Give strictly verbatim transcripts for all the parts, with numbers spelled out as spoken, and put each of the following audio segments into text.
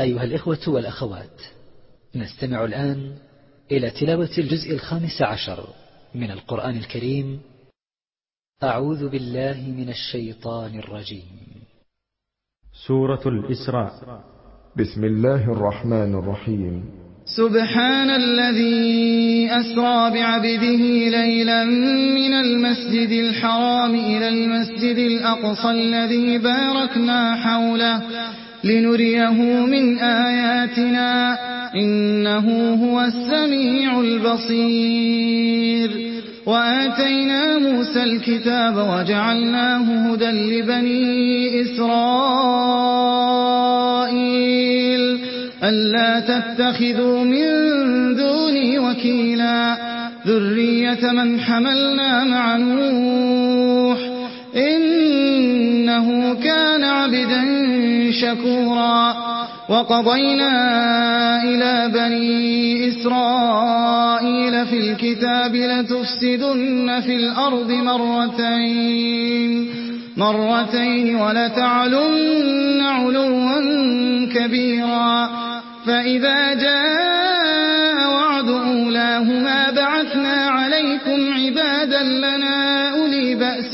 أيها الإخوة والأخوات، نستمع الآن إلى تلاوة الجزء الخامس عشر من القرآن الكريم. أعوذ بالله من الشيطان الرجيم. سورة الإسراء. بسم الله الرحمن الرحيم. سبحان الذي أسرى بعبده ليلا من المسجد الحرام إلى المسجد الأقصى الذي باركنا حوله لنريه من آياتنا إنه هو السميع البصير. وآتينا موسى الكتاب وجعلناه هدى لبني إسرائيل ألا تتخذوا من دوني وكيلا ذرية من حملنا مع نوح إنه كان عبدا شكورا. وقضينا إلى بني إسرائيل في الكتاب لتفسدن في الأرض مرتين مرتين ولتعلن علوا كبيرا. فإذا جاء وعد أولاهما بعثنا عليكم عبادا لنا أولي بأس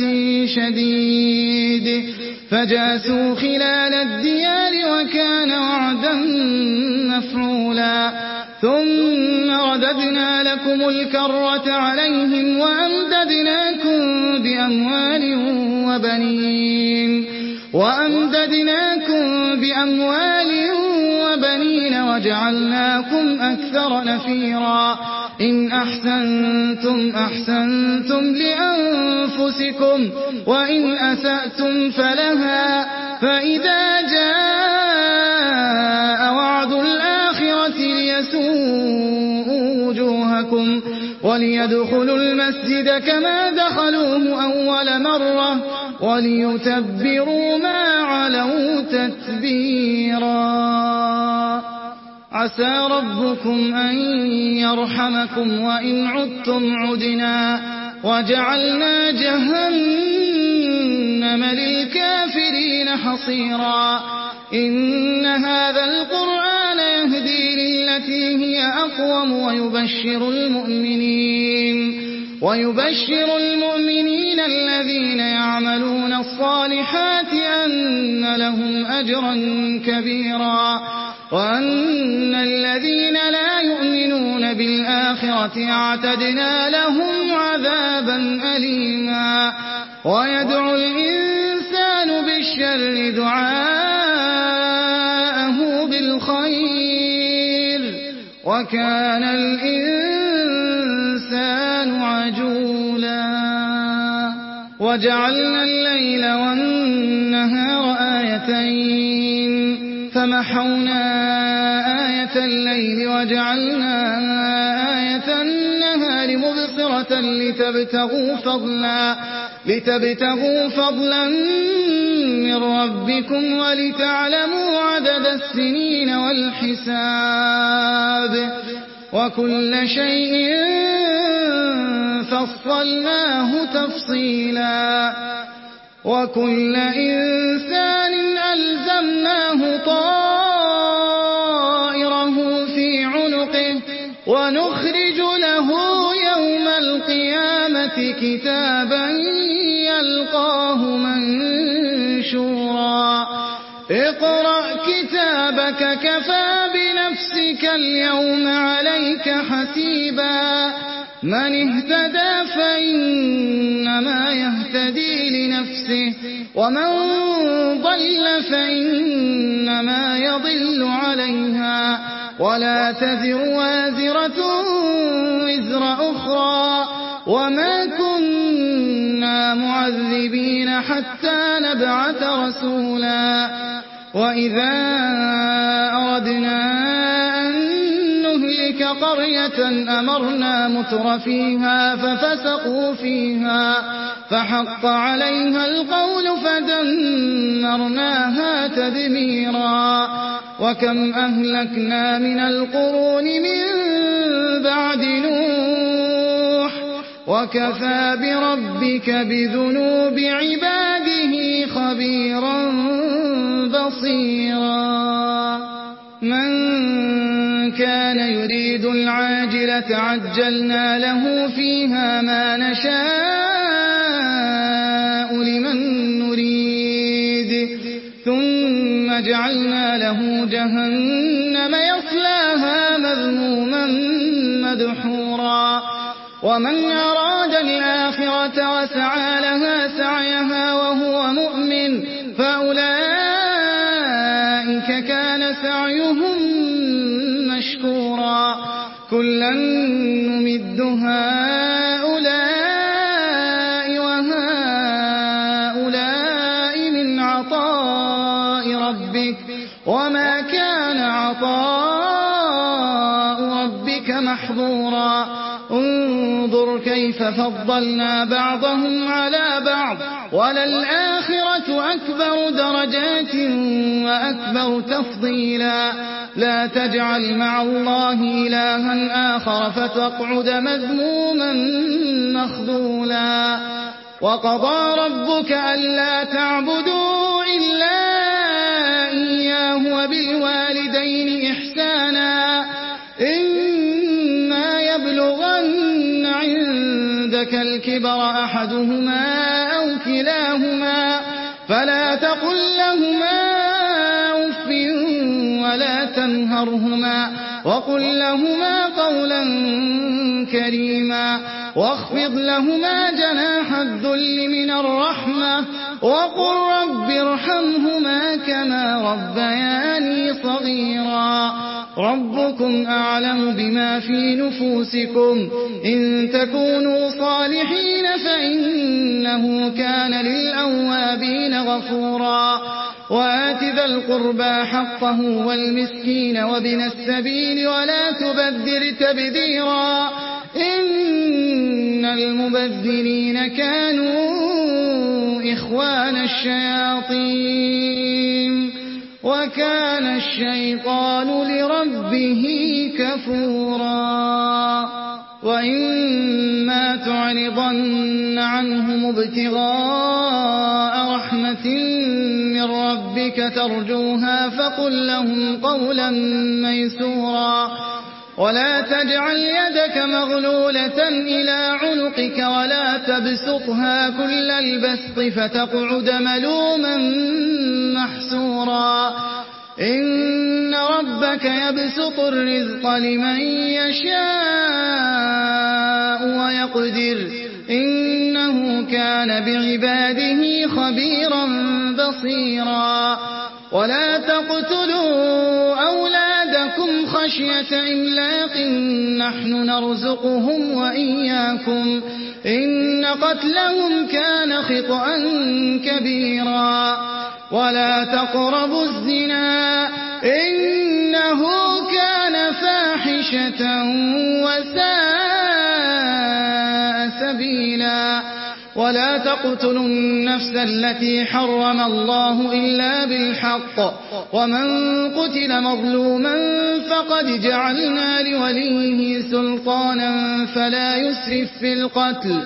شديد فجاسوا خلال الديار وكان وعدا مفعولا. ثم رددنا لكم الكرة عليهم وأمددناكم بأموال وبنين وأمددناكم بأموال وبنين وجعلناكم أكثر نفيرا. إن أحسنتم أحسنتم لأنفسكم وإن أسأتم فلها. فإذا جاء وعد الآخرة ليسوءوا وجوهكم وليدخلوا المسجد كما دخلوه أول مرة وليتبروا ما علوا تتبيرا. عسى ربكم أن يرحمكم وإن عدتم عدنا وجعلنا جهنم للكافرين حصيرا. إن هذا القرآن يهدي للتي هي أقوم ويبشر المؤمنين ويبشر المؤمنين الذين يعملون الصالحات أن لهم أجرا كبيرا وأن الذين لا يؤمنون بالآخرة اعتدنا لهم عذابا أليما. ويدعو الإنسان بالشر دعاءه بالخير وكان الإنسان عجولا. وجعلنا الليل والنهار آيتين فمحونا آية الليل وجعلنا آية النهار مبصرة لتبتغوا فضلا لتبتغوا فضلا من ربكم ولتعلموا عدد السنين والحساب وكل شيء فصلناه تفصيلا. وكل إنسان ألزمناه طائره في عنقه ونخرج له يوم القيامة كتابا يلقاه منشورا. اقرأ كتابك كفى بنفسك اليوم عليك حسيبا. من اهتدى فإنما يهتدي لنفسه ومن ضل فإنما يضل عليها ولا تزر وازرة وزر أخرى وما كنا معذبين حتى نبعث رسولا. وإذا أردنا أن نهلك قرية أمرنا متر فيها ففسقوا فيها فحق عليها القول فدمرناها تدميرا. وكم أهلكنا من القرون من بعد نوح وكفى بربك بذنوب عباده خبيرا بصيرا. من كان يريد العاجلة عجلنا له فيها ما نشاء لمن نريد ثم جعلنا له جهنم يصلاها مذموما مدحورا ومن أراد الآخرة وسعى لها سعيها وهو مؤمن فأولئك كان سعيهم مشكورا كلا نمد هؤلاء وهؤلاء من عطاء ربك وما كان عطاء ربك محظورا انظر كيف فضلنا بعضهم على بعض وللآخرة أكبر درجات وأكبر تفضيلا لا تجعل مع الله إلها آخر فتقعد مذموما مخذولا وقضى ربك ألا تعبدوا إلا إياه وبالوالدين إحسانا إما يبلغن عندك الكبر أحدهما أو كلاهما فلا تقل لهما أف ولا تنهرهما وقل لهما قولا كريما واخفض لهما جناح الذل من الرحمة وقل رب ارحمهما كما ربياني صغيرا ربكم أعلم بما في نفوسكم إن تكونوا صالحين فإنه كان للأوابين غفورا وآت ذا القربى حقه والمسكين وابن السبيل ولا تبذر تبذيرا إن المبذرين كانوا إخوان الشياطين وكان الشيطان لربه كفورا وإما تعرضن عنهم ابتغاء رحمة من ربك ترجوها فقل لهم قولا ميسورا ولا تجعل يدك مغلولة إلى عنقك ولا تبسطها كل البسط فتقعد ملوما محسورا إن ربك يبسط الرزق لمن يشاء ويقدر إنه كان بعباده خبيرا بصيرا ولا تقتلوا أولادكم خشية إملاق نحن نرزقهم وإياكم إن قتلهم كان خطأ كبيرا ولا تقربوا الزنا إنه كان فاحشة وساء سبيلا ولا تقتلوا النفس التي حرم الله إلا بالحق ومن قتل مظلوما فقد جعلنا لوليه سلطانا فلا يسرف في القتل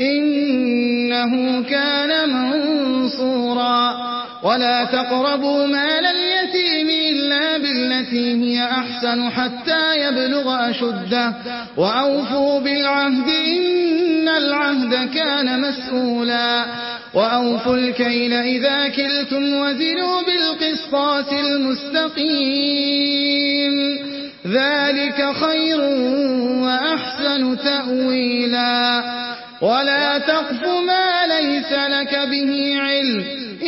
إنه كان منصورا ولا تقربوا مال اليتيم إلا بالتي هي أحسن حتى يبلغ أشده وأوفوا بالعهد إن العهد كان مسؤولا وأوفوا الكيل إذا كلتم وزنوا بالقسطاس المستقيم ذلك خير وأحسن تأويلا ولا تقف ما ليس لك به علم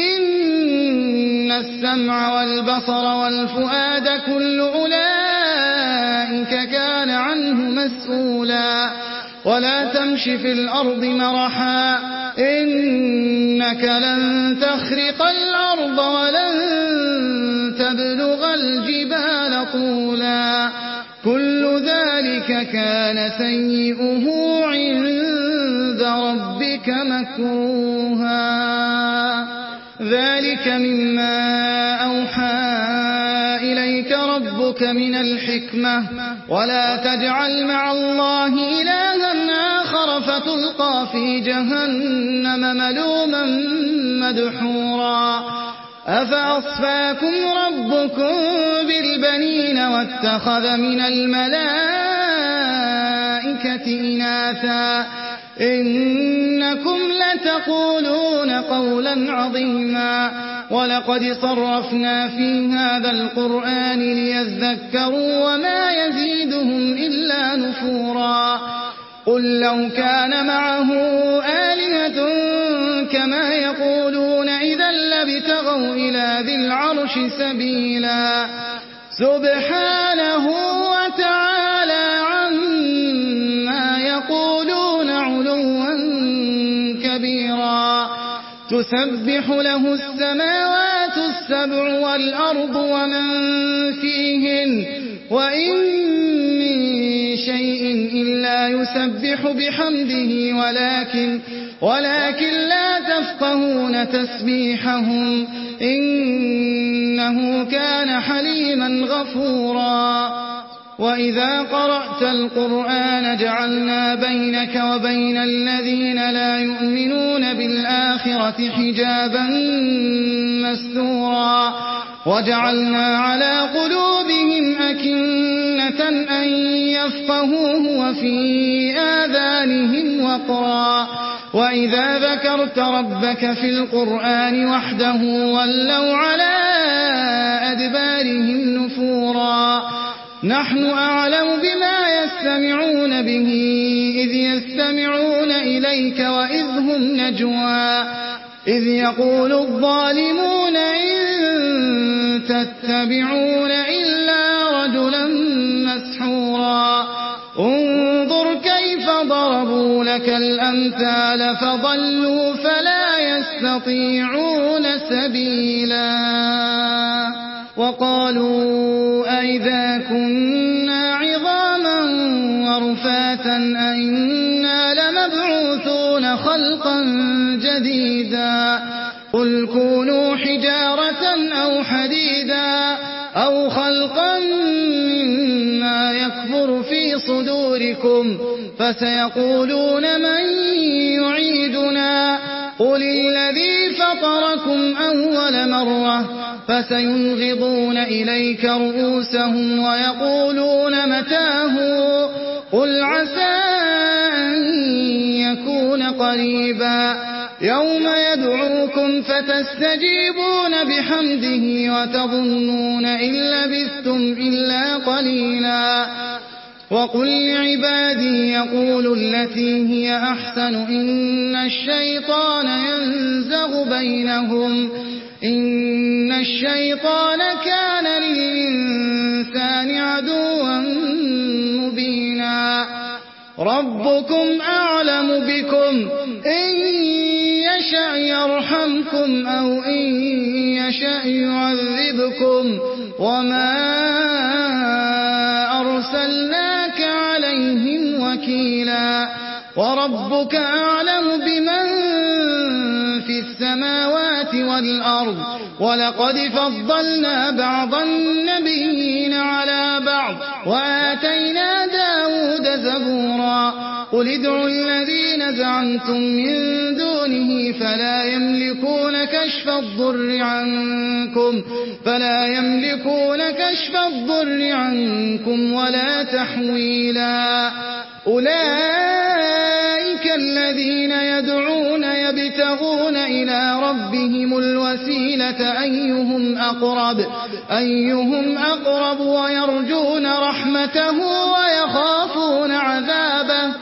إن السمع والبصر والفؤاد كل أولئك كان عنه مسؤولا ولا تمش في الأرض مرحا إنك لن تخرق الأرض ولن تبلغ الجبال طولا كل ذلك كان سيئه عند ربك مكروها ذلك مما أوحى إليك ربك من الحكمة ولا تجعل مع الله إلها آخر فتلقى في جهنم ملوما مدحورا أفأصفاكم ربكم بالبنين البنين واتخذ من الملائكة إناثا إنكم لتقولون قولا عظيما ولقد صرفنا في هذا القرآن ليذكروا وما يزيدهم إلا نفورا قل لو كان معه آلهة كما يقولون إذا لابتغوا إلى ذي العرش سبيلا سبحانه وتعالى عما يقولون علوا كبيرا تسبح له السماوات السبع والأرض ومن فيهن وإن من شيء إلا يسبح بحمده ولكن ولكن لا تفقهون تسبيحهم إنه كان حليما غفورا وإذا قرأت القرآن جعلنا بينك وبين الذين لا يؤمنون بالآخرة حجابا مستورا وجعلنا على قلوبهم أكنة أن يفقهوه وفي آذانهم وقرا وإذا ذكرت ربك في القرآن وحده ولوا على أدبارهم نفورا نحن أعلم بما يستمعون به إذ يستمعون إليك وإذ هم نجوى إذ يقول الظالمون إن تتبعون إلا رجلا مسحورا انظر كيف ضربوا لك الأمثال فضلوا فلا يستطيعون سبيلا وقالوا أئذا كنا عظاما ورفاتا أئنا لمبعوثون خلقا جديدا قل كونوا حجارة أو حديدا أو خلقا مما يكبر في صدوركم فسيقولون من يعيدنا قل الذي فطركم أول مرة فسينغضون إليك رؤوسهم ويقولون متاه قل عسى أن يكون قريبا يوم يدعوكم فتستجيبون بحمده وتظنون إن لبثتم إلا قليلا وقل لعبادي يقولوا التي هي أحسن إن الشيطان ينزغ بينهم إن الشيطان كان للإنسان عدوا مبينا ربكم أعلم بكم إن يشأ يرحمكم أو إن يشأ يعذبكم وما أرسلناك عليهم وكيلا وربك أعلم بمن في السماوات والأرض ولقد فضلنا بعض النبيين على بعض وآتينا داود زبورا قل ادعوا الذين زعمتم من دونه فلا يملكون كشف الضر عنكم فلا يملكون كشف الضر عنكم ولا تحويلا أولئك الذين يدعون يبتغون إلى ربهم الوسيلة أيهم أقرب أيهم أقرب ويرجون رحمته ويخافون عذابه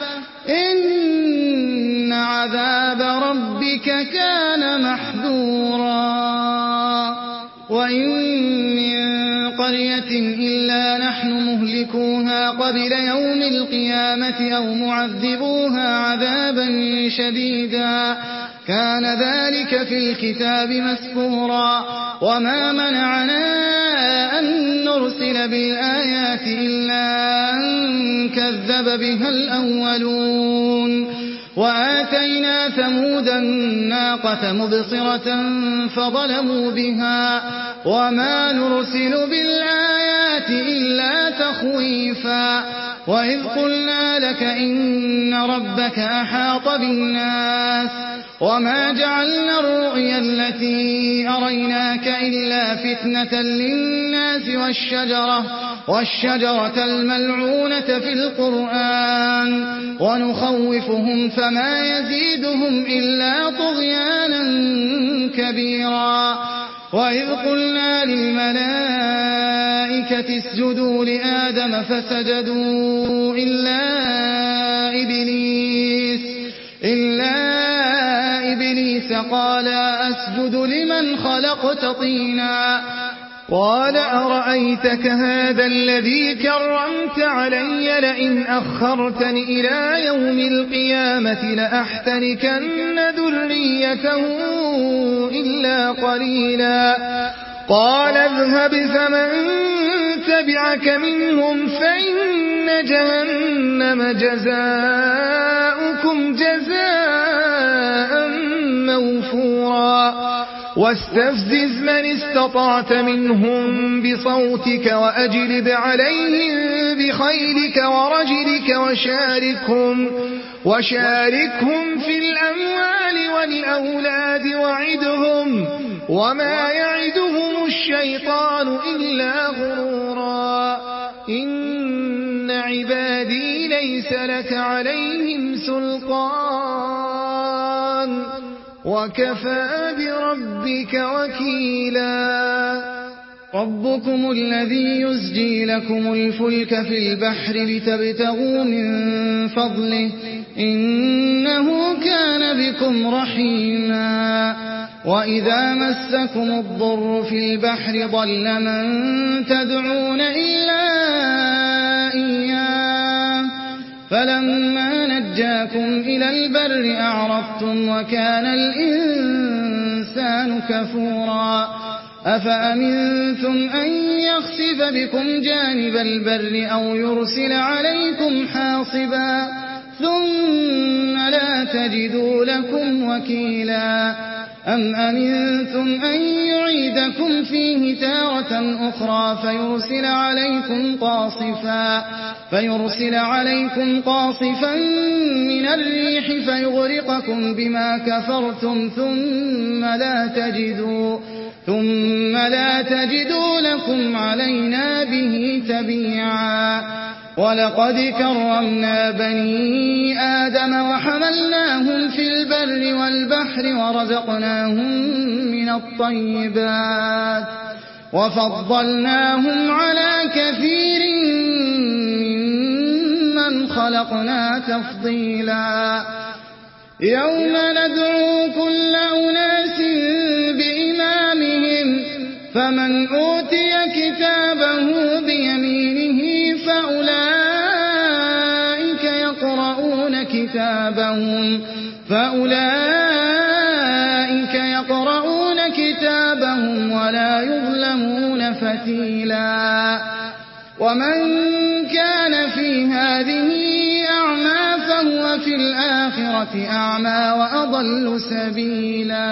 إن عذاب ربك كان محذورا وإن من قرية إلا نحن مهلكوها قبل يوم القيامة أو معذبوها عذابا شديدا كان ذلك في الكتاب مسكورا وما منعنا أن نرسل بالآيات إلا أن كذب بها الأولون وآتينا ثمود الناقة مبصرة فظلموا بها وما نرسل بالآيات إلا تخويفا وإذ قلنا لك إن ربك أحاط بالناس وما جعلنا الرؤيا التي أريناك إلا فتنة للناس والشجرة, والشجرة الملعونة في القرآن ونخوفهم فما يزيدهم إلا طغيانا كبيرا وإذ قلنا للملائكة اسجدوا لآدم فسجدوا إلا إبليس, إلا إبليس قال أسجد لمن خلقت طينا قال أرأيتك هذا الذي كرمت علي لئن أخرتني إلى يوم القيامة لأحتركن ذريته إلا قليلا قال اذهب فمن تبعك منهم فإن جهنم جزاؤكم جزاء موفورا واستفزز من استطعت منهم بصوتك وأجلب عليهم بخيلك ورجلك وشاركهم, وشاركهم في الأموال والأولاد وعدهم وما يعدهم الشيطان إلا غرورا إن عبادي ليس لك عليهم سلطان وكفى بربك وكيلا ربكم الذي يزجي لكم الفلك في البحر لتبتغوا من فضله إنه كان بكم رحيما وإذا مسكم الضر في البحر ضل من تدعون إلا إياه فلما نجاكم إلى البر أعرضتم وكان الإنسان كفورا أفأمنتم أن يخسف بكم جانب البر أو يرسل عليكم حاصبا ثم لا تجدوا لكم وكيلا أم أمنتم أن يعيدكم فيه تارة أخرى فيرسل عليكم قاصفا فيرسل عليكم قاصفا من الريح فيغرقكم بما كفرتم ثم لا تجدوا ثم لا تجدوا لكم علينا به تبيعا ولقد كرمنا بني آدم وحملناهم في البر والبحر ورزقناهم من الطيبات وفضلناهم على كثير ممن خلقنا تفضيلا يوم ندعو كل أناس بإمامهم فمن أوتي كتابه بيمينه فأولئك يقرؤون كتابهم فأولئك يقرؤون كتابهم ولا يظلمون فتيلا ومن كان في هذه أعمى فهو في الآخرة أعمى وأضل سبيلا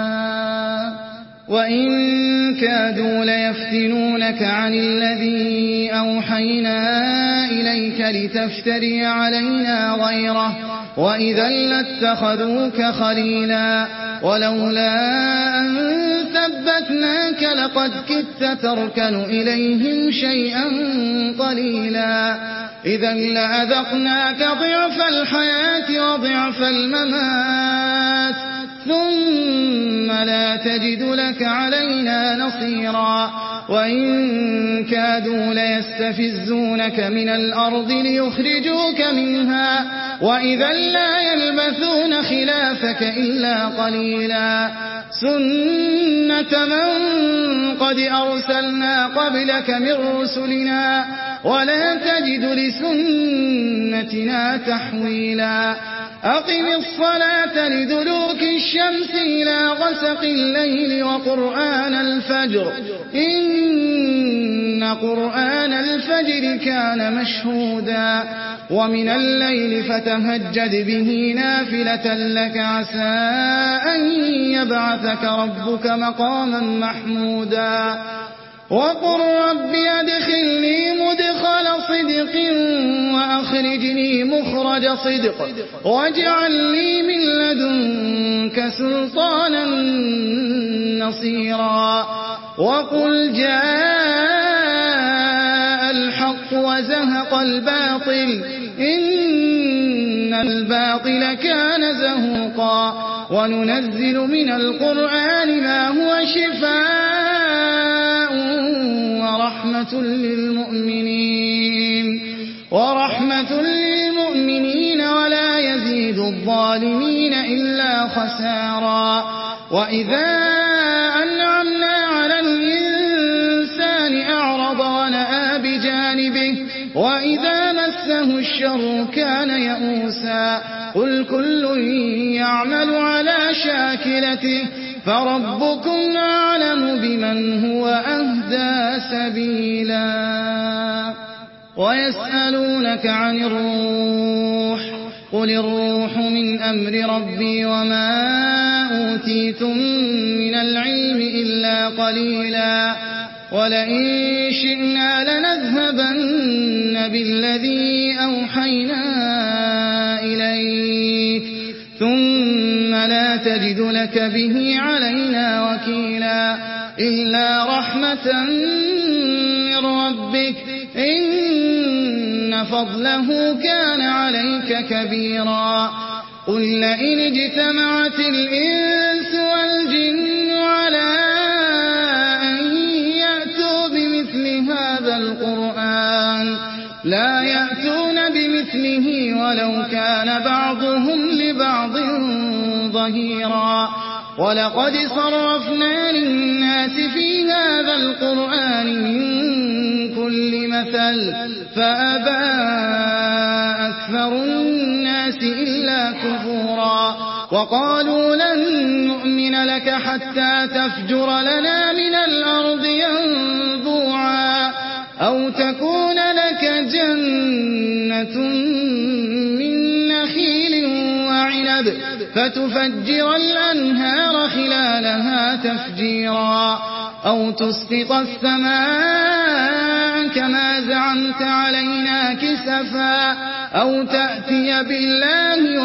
وإن كادوا ليفتنونك عن الذي أوحينا إليك لتفتري علينا غيره وإذا لاتخذوك خليلا ولولا أن ثبتناك لقد كدت تركن إليهم شيئا قليلا إذا لأذقناك ضعف الحياة وضعف الممات ثم لا تجد لك علينا نصيرا وإن كادوا ليستفزونك من الأرض ليخرجوك منها وإذا لا يلبثون خلافك إلا قليلا سنة من قد أرسلنا قبلك من رسلنا ولا تجد لسنتنا تحويلا أقم الصلاة لدلوك الشمس إلى غسق الليل وقرآن الفجر إن قرآن الفجر كان مشهودا ومن الليل فتهجد به نافلة لك عسى أن يبعثك ربك مقاما محمودا وقل رب أدخلني مدخل صدق وأخرجني مخرج صدق واجعل لي من لدنك سلطانا نصيرا وقل جاء الحق وزهق الباطل إن الباطل كان زهوقا وننزل من القرآن ما هو شفاء ورحمة للمؤمنين ورحمة للمؤمنين ولا يزيد الظالمين إلا خسارا وإذا أنعمنا على الإنسان أعرض ونأى بجانبه وإذا مسه الشر كان يئوسا قل كل يعمل على شاكلته فربكم أعلم بمن هو أهدى سبيلا ويسألونك عن الروح قل الروح من أمر ربي وما أوتيتم من العلم إلا قليلا ولئن شئنا لنذهبن بالذي أوحينا إليك ثم لا تجد لك به علينا وكيلا إلا رحمة من ربك إن فضله كان عليك كبيرا قل لئن اجتمعت الإنس والجن على أن يأتوا بمثل هذا القرآن لا يأتون بمثله ولو كان بعضهم لبعض ظهيرا ولقد صرفنا للناس في هذا القرآن من كل مثل فأبى أكثر الناس إلا كفورا وقالوا لن نؤمن لك حتى تفجر لنا من الأرض ينبوعا أو تكون لك جنة من نخيل وعنب فتفجر الأنهار خلالها تفجيرا أو تسقط السماء كما زعمت علينا كسفا أو تأتي بالله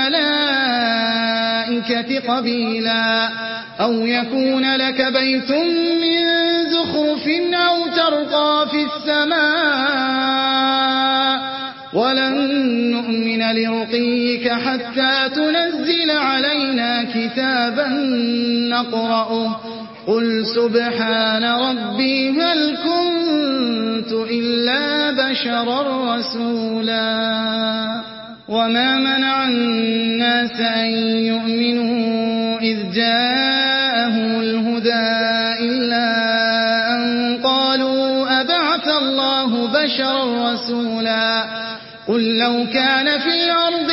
والملائكة قبيلا أو يكون لك بيت من زخرف أو ترقى في السماء ولن نؤمن لرقيك حتى تنزل علينا كتابا نقرأه قل سبحان ربي هل كنت إلا بشرا رسولا وما منع الناس أن يؤمنوا إذ جاءهم الهدى إلا أن قالوا أبعث الله بشرا رسولا قل لو كان في الأرض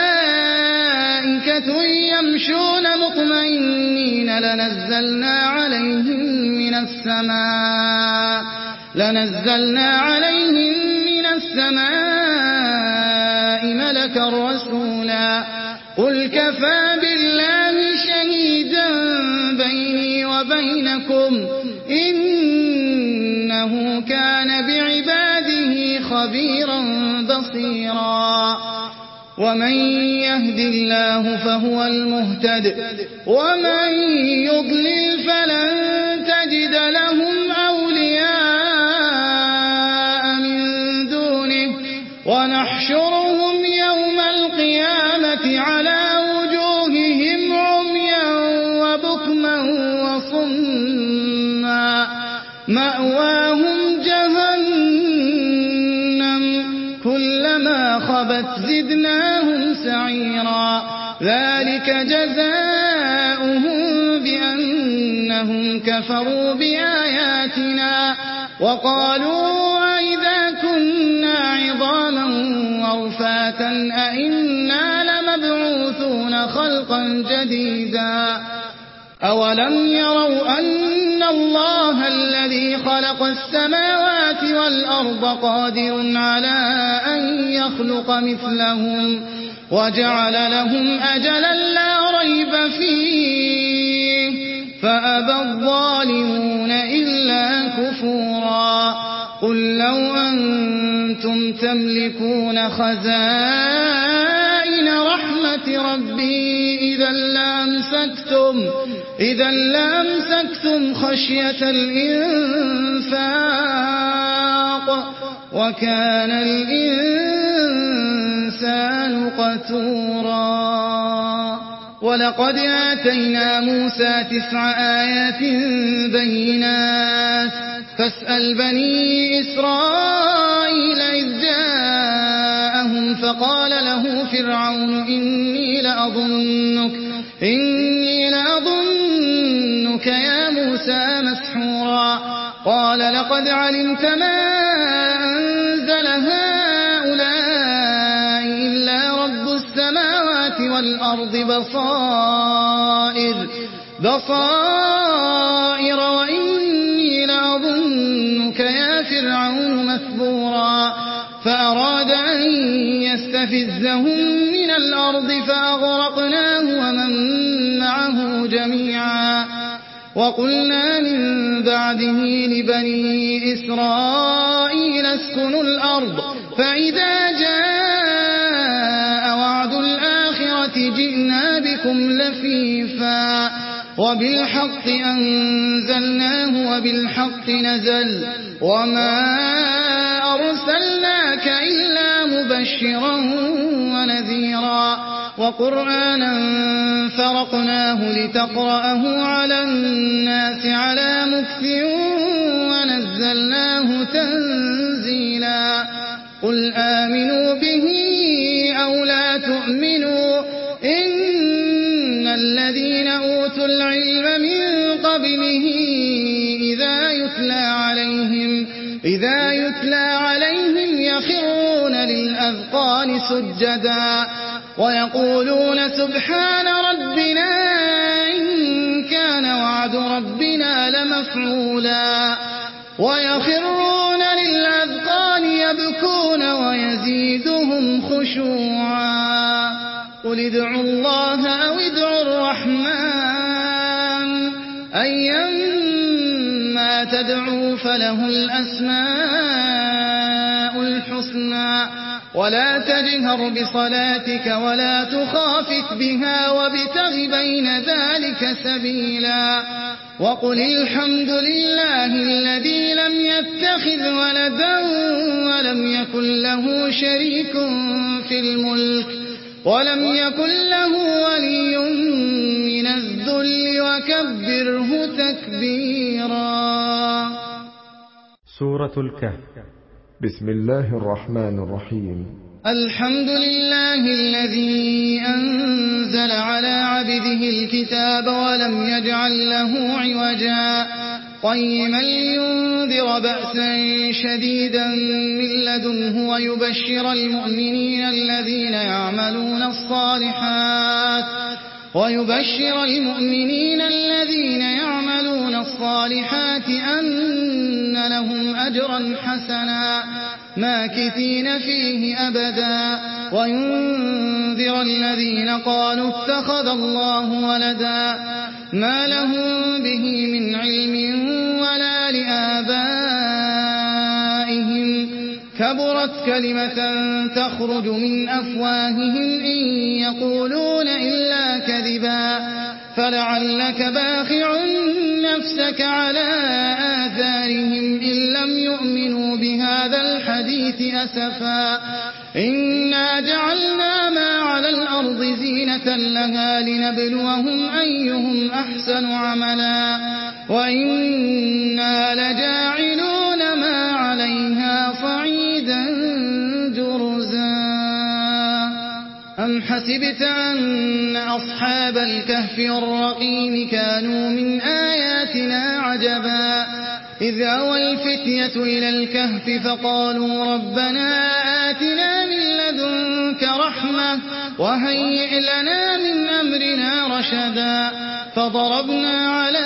ملائكة يمشون مطمئنين لنزلنا عليهم من السماء لنزلنا عليهم من السماء ملكا رسولا قل كفى بالله شهيدا بيني وبينكم إنه كان بعباده خبيرا بصيرا ومن يهد الله فهو المهتد ومن يضلل فلن تجد لهم أولياء من دونه ونحشرهم يوم القيامة على وجوههم عميا وبكما وصما مأواهم جهنم كلما خبت زدناهم سعيرا ذلك جزاؤهم بأنهم كفروا بآياتنا وقالوا أئذا كنا عظاما ورفاتا أئنا لمبعوثون خلقا جديدا أولم يروا أن الله الذي خلق السماوات والأرض قادر على أن يخلق مثلهم وجعل لهم أجلا لا ريب فيه فأبى الظالمون إلا كفورا قل لو أن كنتم تملكون خزائن رحمة ربي إذا لأمسكتم إذا لأمسكتم خشية الإنفاق وكان الإنسان قتورا. ولقد آتينا موسى تسع آيات بينات فاسأل بني إسرائيل إذ جاءهم فقال له فرعون إني لأظنك إني لأظنك يا موسى مسحورا. قال لقد علمت ما أنزل هؤلاء إلا رب السماوات والأرض بصائر بصائر وإني لأظنك يا فرعون مثبورا. فأراد أن يستفزهم من الأرض فأغرقناه ومن معه جميعا. وقلنا من بعده لبني إسرائيل اسكنوا الأرض فإذا جاء وعد الآخرة جئنا بكم لفيفا وبالحق أنزلناه وبالحق نزل وما أرسلناك إلا مبشرا ونذيرا. وقرآنا فرقناه لتقرأه على الناس على مكث ونزلناه تنزيلا. قل آمنوا به أو لا تؤمنوا إن الذين أوتوا العلم من قبله إذا يتلى عليهم إذا يتلى عليهم يخرون للأذقان سجدا ويقولون سبحان ربنا إن كان وعد ربنا لمفعولا ويخرون للأذقان يبكون ويزيدهم خشوعا. قل ادعوا الله أو ادعوا الرحمن أيما تدعوا فله الأسماء الحسنى ولا تجهر بصلاتك ولا تخافت بها وابتغ بين ذلك سبيلا. وقل الحمد لله الذي لم يتخذ ولدا ولم يكن له شريك في الملك ولم يكن له ولي من الذل وكبره تكبيرا. سورة الكهف. بسم الله الرحمن الرحيم. الحمد لله الذي أنزل على عبده الكتاب ولم يجعل له عوجا قيما لينذر بأسا شديدا من لدنه ويبشر المؤمنين الذين يعملون الصالحات ويبشر المؤمنين الذين يعملون الصالحات أن لهم أجرا حسنا ماكثين فيه أبدا وينذر الذين قالوا اتخذ الله ولدا ما لهم به من علم ولا لآبائهم كبرت كلمة تخرج من أفواههم إن يقولون إلا كذبا فلعلك باخع نفسك على آثارهم إن لم يؤمنوا بهذا الحديث أسفا إنا جعلنا ما على الأرض زينة لها لنبلوهم أيهم أحسن عملا وإنا لجاعلون ما عليها صعيدا جرزا. أم حسبت أن أصحاب الكهف والرقيم كانوا من آياتنا عجبا إذ أوى الفتية إلى الكهف فقالوا ربنا آتنا من لدنك رحمة وهيئ لنا من أمرنا رشدا فضربنا على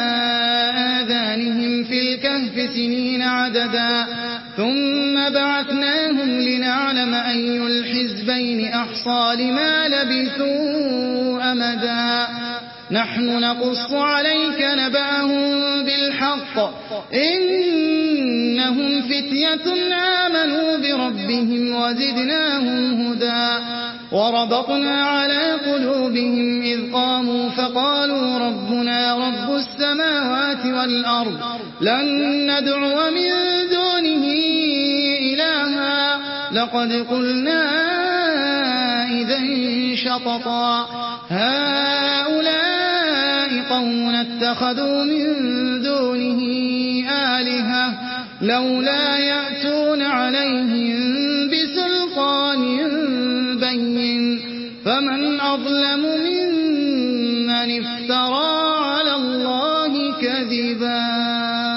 آذانهم في الكهف سنين عددا ثم بعثناهم لنعلم أي الحزبين أحصى لما لبثوا أمدا نحن نقص عليك نبأهم بالحق إن إنهم فتية آمنوا بربهم وزدناهم هدى وربطنا على قلوبهم إذ قاموا فقالوا ربنا رب السماوات والأرض لن ندعو من دونه إلها لقد قلنا إذا شططا هؤلاء قوم اتخذوا من دونه آلهة لولا يأتون عليهم بسلطان بين فمن أظلم ممن افترى على الله كذبا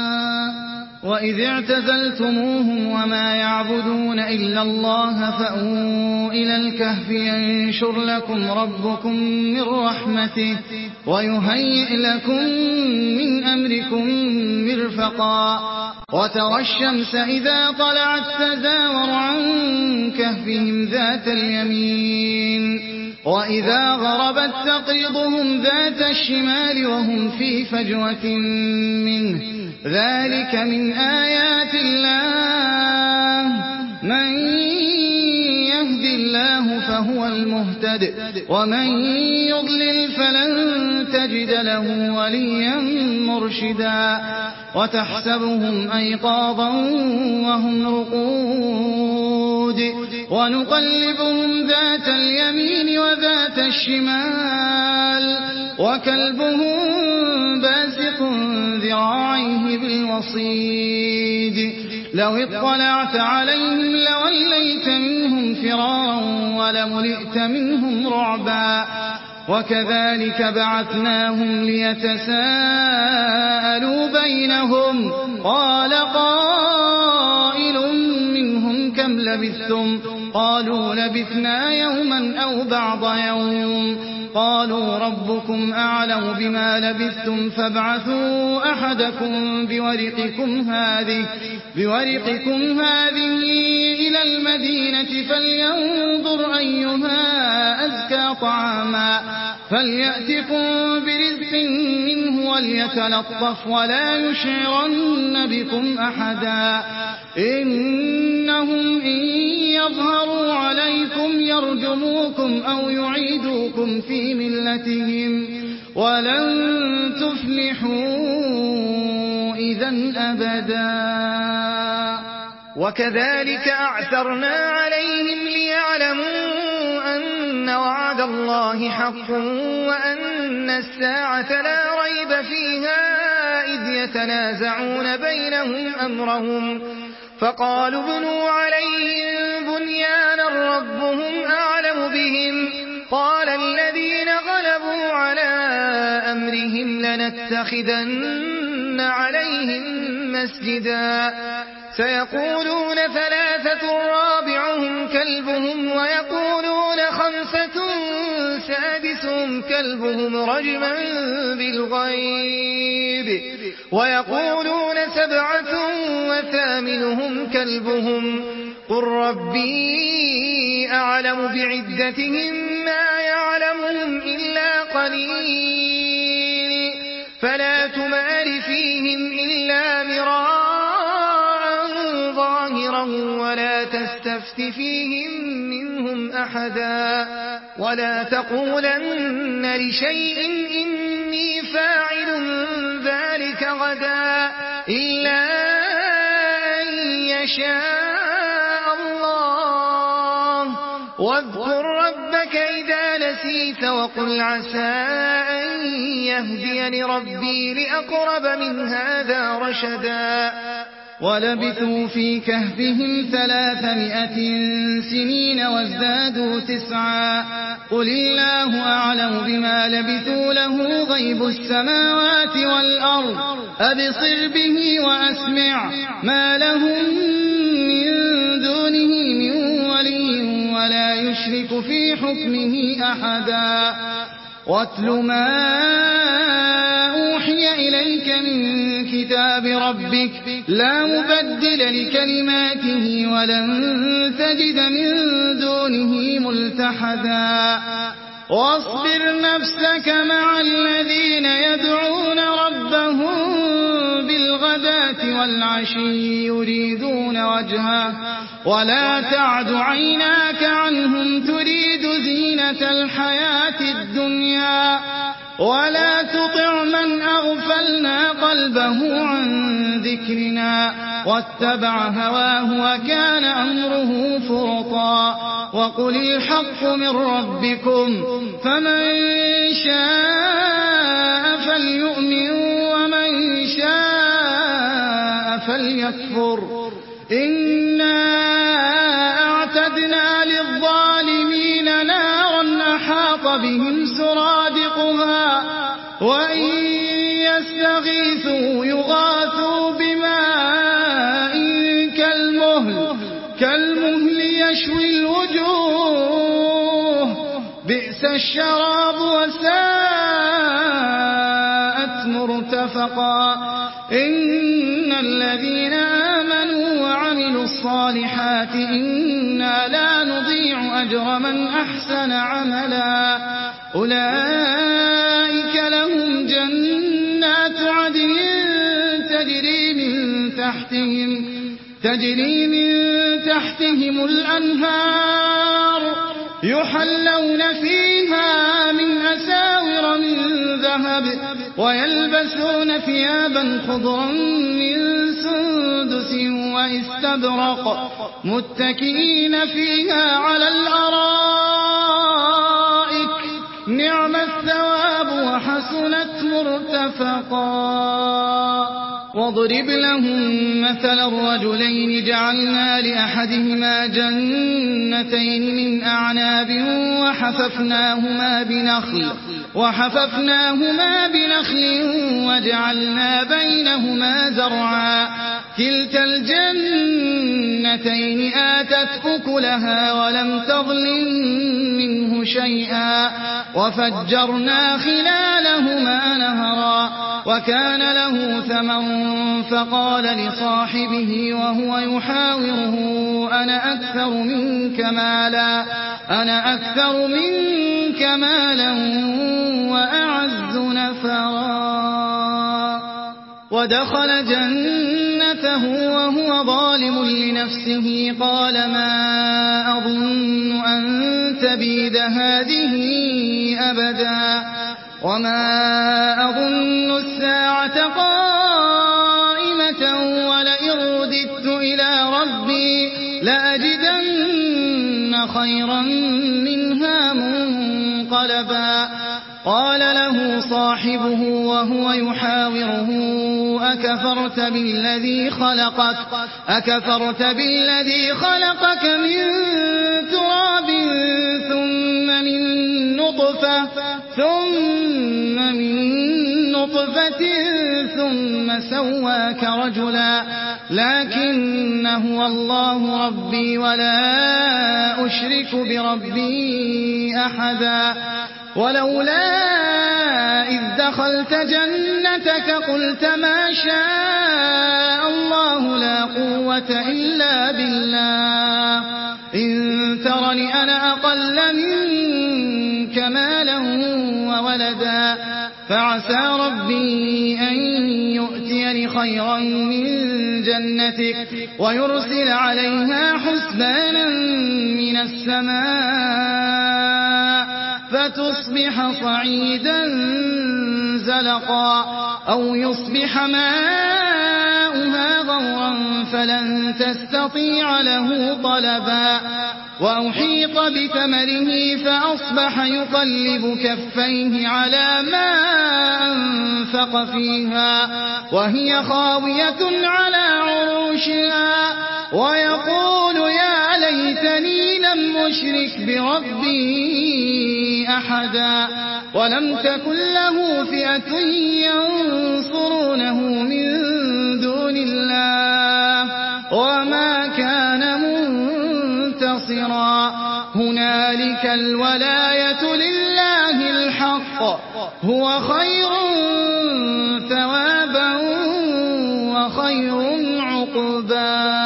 وإذ اعتزلتموهم وما يعبدون إلا الله فأووا إلى الكهف ينشر لكم ربكم من رحمته ويهيئ لكم من أمركم مرفقا وترى الشمس إذا طلعت تزاور عن كهفهم ذات اليمين وإذا غربت تقرضهم ذات الشمال وهم في فجوة منه ذلك من آيات الله من يهد الله فهو المهتد ومن يضلل فلن تجد له وليا مرشدا وتحسبهم أيقاظا وهم رقود ونقلبهم ذات اليمين وذات الشمال وكلبهم باسق ذراعيه بالوصيد لو اطلعت عليهم لوليت منهم فرارا ولملئت منهم رعبا وكذلك بعثناهم ليتساءلوا بينهم قال قائل منهم كم لبثتم قالوا لبثنا يوما أو بعض يوم قالوا ربكم أعلم بما لبثتم فابعثوا أحدكم بورقكم هذه بورقكم هذه إلى المدينة فلينظر أيها أزكى طعاما فليأتكم برزق منه وليتلطف ولا يشعرن بكم أحدا إنهم إن يظهروا عليكم يرجموكم أو يعيدوكم في ملتهم ولن تفلحوا إذا أبدا وكذلك أعثرنا عليهم ليعلموا أن وعد الله حق وأن الساعة لا ريب فيها إذ يتنازعون بينهم أمرهم فقالوا ابنوا عليهم بنيانا ربهم أعلم بهم قال الذين غلبوا على أمرهم لنتخذن عليهم مسجدا سيقولون ثلاثة رابعهم كلبهم ويقولون خمسة سادسهم كلبهم رجما بالغيب ويقولون سبعة وثامنهم كلبهم قل ربي أعلم بعدتهم ما يعلمهم إلا قليل فلا تمار فيهم إلا مراء ظاهرا ولا تستفت فيهم منهم أحدا ولا تقولن لشيء إني فاعل ذلك غدا إلا أن يشاء الله واذكر ربك إذا نسيت وقل عسى أن يهديني ربي لأقرب من هذا رشدا ولبثوا في كهفهم ثلاثمائة سنين وازدادوا تسعا قل الله أعلم بما لبثوا له غيب السماوات والأرض أبصر به وأسمع ما لهم من دونه من ولي ولا يشرك في حكمه أحدا واتل ما أوحي إليك من كتاب ربك لا مبدل لكلماته ولن تجد من دونه ملتحدا واصبر نفسك مع الذين يدعون ربهم بالغداة والعشي يريدون وجهه ولا تعد عيناك عنهم تريد زينة الحياة الدنيا ولا تطع من أغفلنا قلبه عن ذكرنا واتبع هواه وكان أمره فرطا وقل الحق من ربكم فمن شاء فليؤمن ومن شاء فليكفر إنا أعتدنا للظالمين نارا أحاط بهم سرادقها وإن يستغيثوا يغاثوا بماء كالمهل كالمهل يشوي الوجوه بئس الشراب وساءت مرتفقا إن الذين آمنوا وعملوا الصالحات إنا لا نضيع أجر من أحسن عملا أولئك لهم جنات عدن تجري من تحتهم تجري من تحتهم الأنهار يحلون فيها من أساور من ذهب ويلبسون ثيابا خضرا من سندس واستبرق متكئين فيها على الأرائك نعم الثواب وحسنت مرتفقا واضرب لهم مثل الرجلين جعلنا لأحدهما جنتين من أعناب وحففناهما بنخل وحففناهما بنخل وجعلنا بينهما زرعا كلتا الجنتين آتت أكلها ولم تظلم منه شيئا وفجرنا خلالهما نهرا وكان له ثمر فقال لصاحبه وهو يحاوره أنا أكثر منك مالا أنا أكثر منك مالا وأعز نفرا ودخل جنته وهو ظالم لنفسه قال ما أظن أن تبيد هذه أبدا وما أظن الساعة قائمة ولئن رددت إلى ربي لأجدن خيرا منها منقلبا قال له صاحبه وهو يحاوره أكفرت بالذي خلقك أكفرت بالذي خلقك من تراب ثم من نطفة ثم من نطفة ثم سواك رجلا لكن هو الله ربي ولا أشرك بربي أحدا ولولا إذ دخلت جنتك قلت ما شاء الله لا قوة إلا بالله إن ترني أنا أقل منك مالا وولدا فعسى ربي أن يؤتيني خيرا من جنتك ويرسل عليها حسبانا من السماء فتصبح صعيدا زلقا أو يصبح ماؤها غورا فلن تستطيع له طلبا وأحيط بثمره فأصبح يقلب كفيه على ما أنفق فيها وهي خاوية على عروشها ويقول يا ليتني لم أشرك بربي أحدا ولم تكن له فئة ينصرونه من دون الله وما كان منتصرا هنالك الولاية لله الحق هو خير ثوابا وخير عقبا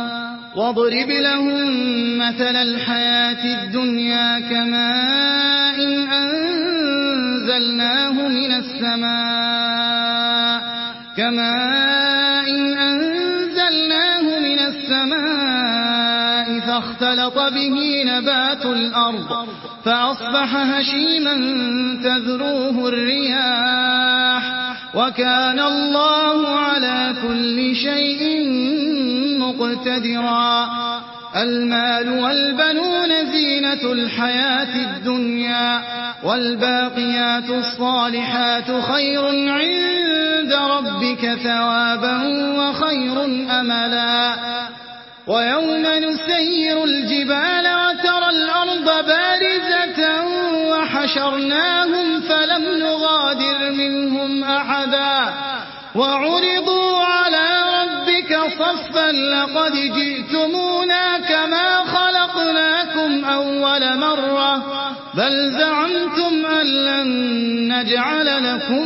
واضرب لهم مثل الحياة الدنيا كماء أنزلناه من السماء كماء أنزلناه من السماء فاختلط به نبات الأرض فأصبح هشيما تذروه الرياح وكان الله على كل شيء مقتدرا. المال والبنون زينة الحياة الدنيا والباقيات الصالحات خير عند ربك ثوابا وخير أملا. ويوم نسير الجبال وترى الأرض بارزة وحشرناهم فلم نغادر منهم أحدا وعرضوا على ربك صفا لقد جئتمونا كما خلقناكم أول مرة بل زعمتم أن لن نجعل لكم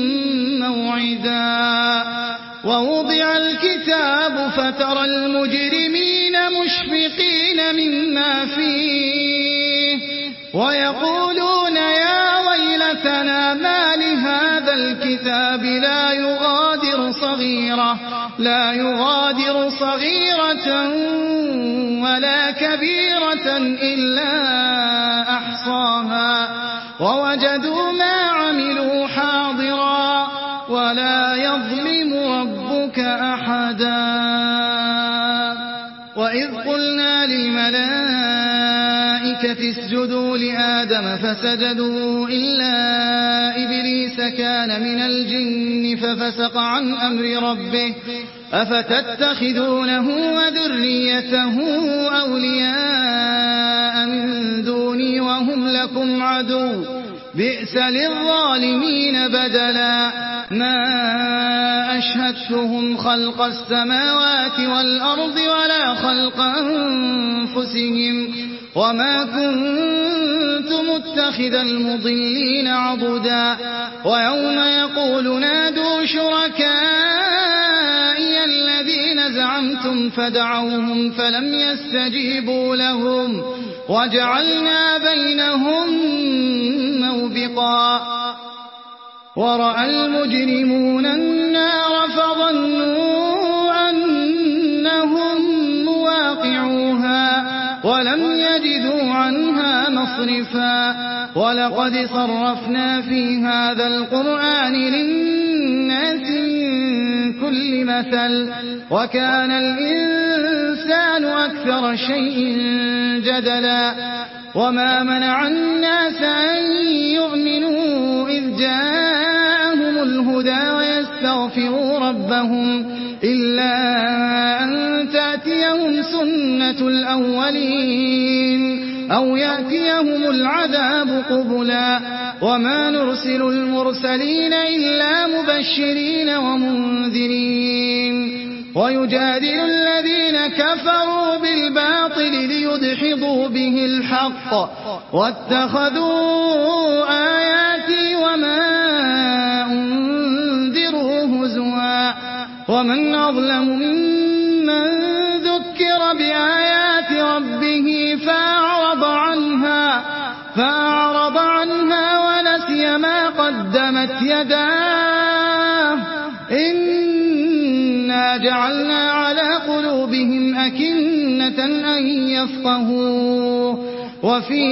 موعدا. ووضع الكتاب فترى المجرمين مشفقين مما فيه ويقولون يا ويلتنا ما لهذا الكتاب لا يغادر صغيرة لا يغادر صغيرة ولا كبيرة إلا أحصاها ووجدوا ما عملوا حاضرا ولا يظلم ربك أحدا. وإذ قلنا للملائكة اسجدوا لآدم فسجدوا إلا إبليس كان من الجن ففسق عن أمر ربه أفتتخذونه وذريته أولياء من دوني وهم لكم عدو بئس للظالمين بدلا. ما أشهدتهم خلق السماوات والأرض ولا خلق أنفسهم وما كنت متخذ المضلين عضدا. ويوم يقول نادوا شركائي الذين زعمتم فدعوهم فلم يستجيبوا لهم وجعلنا بينهم موبقا. ورأى المجرمون النار فظنوا أنهم مواقعوها ولم يجدوا عنها مصرفا. ولقد صرفنا في هذا القرآن للناس من كل مثل وكان الإنسان أكثر شيء جدلا. وما منع الناس أن يؤمنوا إذ جاءهم الهدى ويستغفروا ربهم إلا أن تأتيهم سنة الأولين أو يأتيهم العذاب قبلا. وما نرسل المرسلين إلا مبشرين ومنذرين ويجادل الذين كفروا بالباطل ليدحضوا به الحق واتخذوا آياتي وما أنذروا هزوا. ومن أظلم ممن ذكر بآيات ربه فأعرض عنها فأعرض عنها ونسي ما قدمت يداه إنا جعلنا على قلوبهم أكنة أن يفقهوا وفي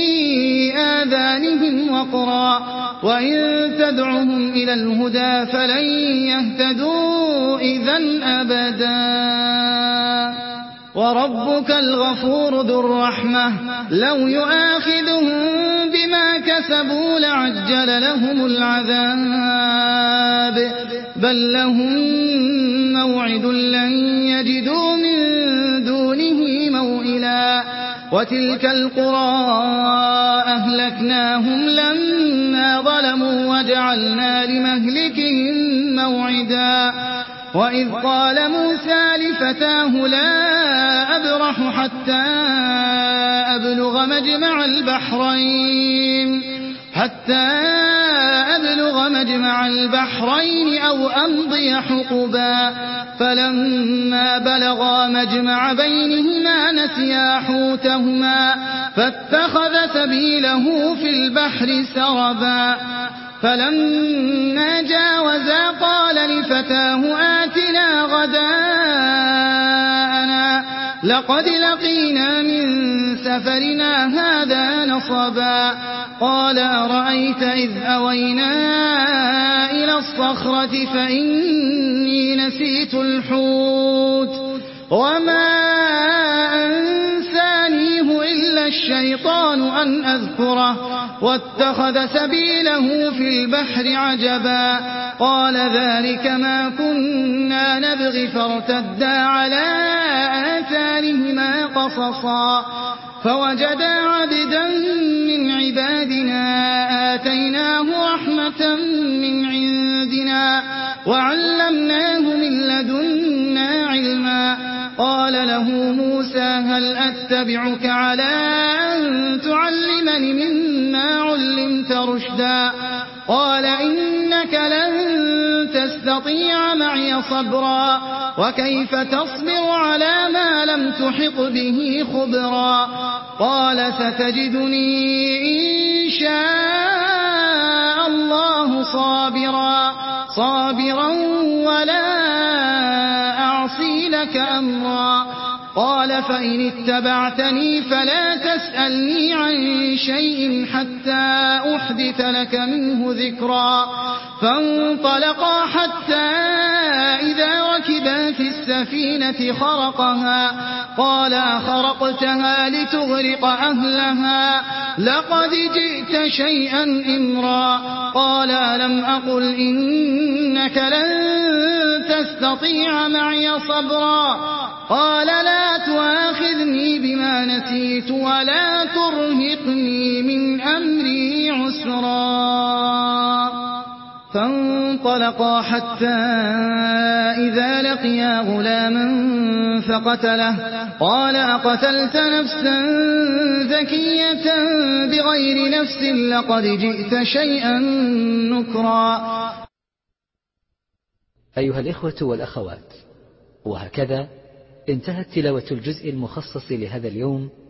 آذانهم وقرا وإن تدعهم إلى الهدى فلن يهتدوا إذن أبدا. وربك الغفور ذو الرحمة لو يؤاخذهم بما كسبوا لعجل لهم العذاب بل لهم موعد لن يجدوا من دونه موئلا. وتلك القرى أهلكناهم لما ظلموا وجعلنا لمهلكهم موعدا. وإذ قال موسى لفتاه لا أبرح حتى أبلغ مجمع البحرين حتى أبلغ مجمع البحرين أو أمضي حقبا. فلما بلغا مجمع بينهما نسيا حوتهما فاتخذ سبيله في البحر سربا فلما جاوزا قال لفتاه آتنا غداءنا لقد لقينا من سفرنا هذا نصبا قال أرأيت إذ أوينا إلى الصخرة فإني نسيت الحوت وما أنسانيه إلا الشيطان أن أذكره واتخذ سبيله في البحر عجبا قال ذلك ما كنا نبغي فارتدا على آثارهما قصصا فوجدا عبدا من عبادنا آتيناه رحمة من عندنا وعلمناه من لدنا علما قال له موسى هل أتبعك على أن تعلمني مما علمت رشدا قال إنك لن تستطيع معي صبرا وكيف تصبر على ما لم تحط به خبرا قال ستجدني إن شاء الله صابرا صابرا ولا أعصي لك أمرا قال فإن اتبعتني فلا تسألني عن شيء حتى أحدث لك منه ذكرا فانطلقا حتى إذا ركبا في السفينة خرقها قال أخرقتها لتغرق أهلها لقد جئت شيئا إمرا قال ألم أقل إنك لن تستطيع معي صبرا قال لا تؤاخذني بما نسيت ولا ترهقني من أمري عسرا فانطلقا حتى إذا لقيا غلاما فقتله قال أقتلت نفسا زكية بغير نفس لقد جئت شيئا نكرا. أيها الإخوة والأخوات، وهكذا انتهت تلاوة الجزء المخصص لهذا اليوم